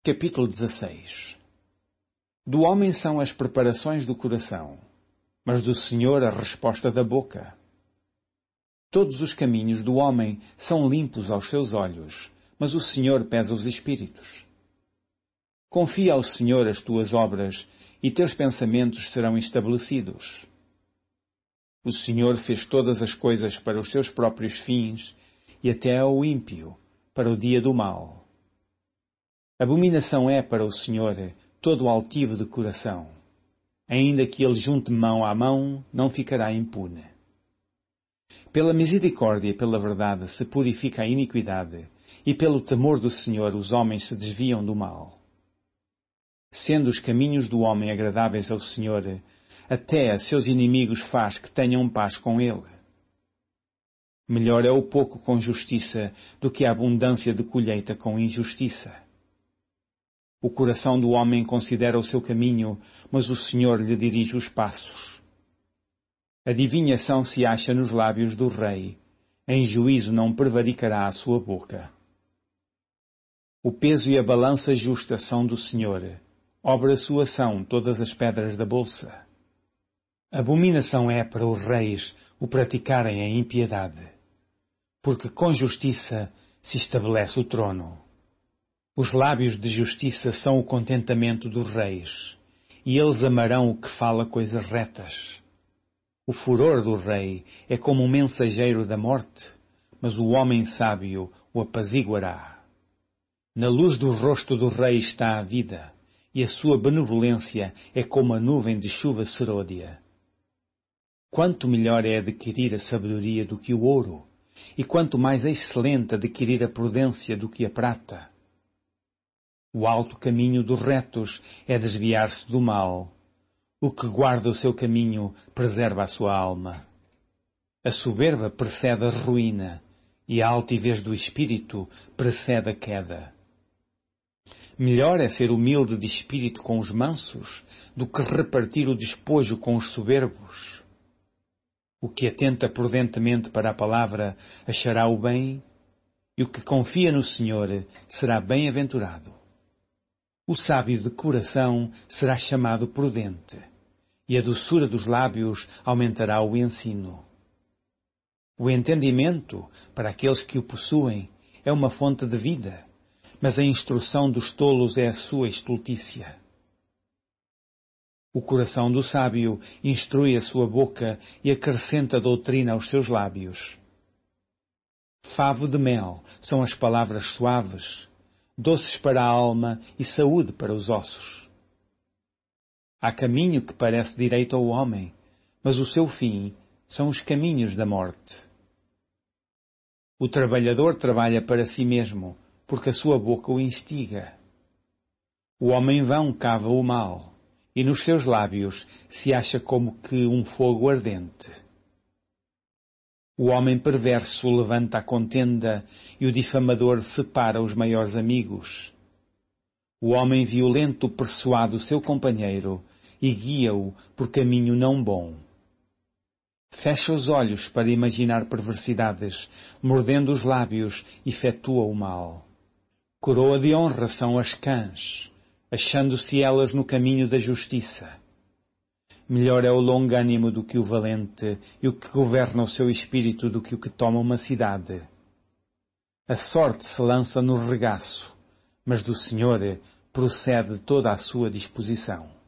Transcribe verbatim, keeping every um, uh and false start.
Capítulo dezasseis. Do homem são as preparações do coração, mas do Senhor a resposta da boca. Todos os caminhos do homem são limpos aos seus olhos, mas o Senhor pesa os espíritos. Confia ao Senhor as tuas obras, e teus pensamentos serão estabelecidos. O Senhor fez todas as coisas para os seus próprios fins, e até ao ímpio, para o dia do mal. Abominação é para o Senhor todo o altivo de coração. Ainda que ele junte mão à mão, não ficará impune. Pela misericórdia e pela verdade se purifica a iniquidade, e pelo temor do Senhor os homens se desviam do mal. Sendo os caminhos do homem agradáveis ao Senhor, até a seus inimigos faz que tenham paz com ele. Melhor é o pouco com justiça do que a abundância de colheita com injustiça. O coração do homem considera o seu caminho, mas o Senhor lhe dirige os passos. A adivinhação se acha nos lábios do rei. Em juízo não prevaricará a sua boca. O peso e a balança justa são do Senhor. Obra sua são todas as pedras da bolsa. Abominação é para os reis o praticarem a impiedade, porque com justiça se estabelece o trono. Os lábios de justiça são o contentamento dos reis, e eles amarão o que fala coisas retas. O furor do rei é como um mensageiro da morte, mas o homem sábio o apaziguará. Na luz do rosto do rei está a vida, e a sua benevolência é como a nuvem de chuva serôdia. Quanto melhor é adquirir a sabedoria do que o ouro, e quanto mais excelente adquirir a prudência do que a prata. O alto caminho dos retos é desviar-se do mal. O que guarda o seu caminho preserva a sua alma. A soberba precede a ruína, e a altivez do espírito precede a queda. Melhor é ser humilde de espírito com os mansos do que repartir o despojo com os soberbos. O que atenta prudentemente para a palavra achará o bem, e o que confia no Senhor será bem-aventurado. O sábio de coração será chamado prudente, e a doçura dos lábios aumentará o ensino. O entendimento, para aqueles que o possuem, é uma fonte de vida, mas a instrução dos tolos é a sua estultícia. O coração do sábio instrui a sua boca e acrescenta doutrina aos seus lábios. Favo de mel são as palavras suaves, doces para a alma e saúde para os ossos. Há caminho que parece direito ao homem, mas o seu fim são os caminhos da morte. O trabalhador trabalha para si mesmo, porque a sua boca o instiga. O homem vão cava o mal, e nos seus lábios se acha como que um fogo ardente. O homem perverso levanta a contenda e o difamador separa os maiores amigos. O homem violento persuade o seu companheiro e guia-o por caminho não bom. Fecha os olhos para imaginar perversidades, mordendo os lábios, efetua o mal. Coroa de honra são as cãs, achando-se elas no caminho da justiça. Melhor é o longânimo do que o valente, e o que governa o seu espírito do que o que toma uma cidade. A sorte se lança no regaço, mas do Senhor procede toda a sua disposição.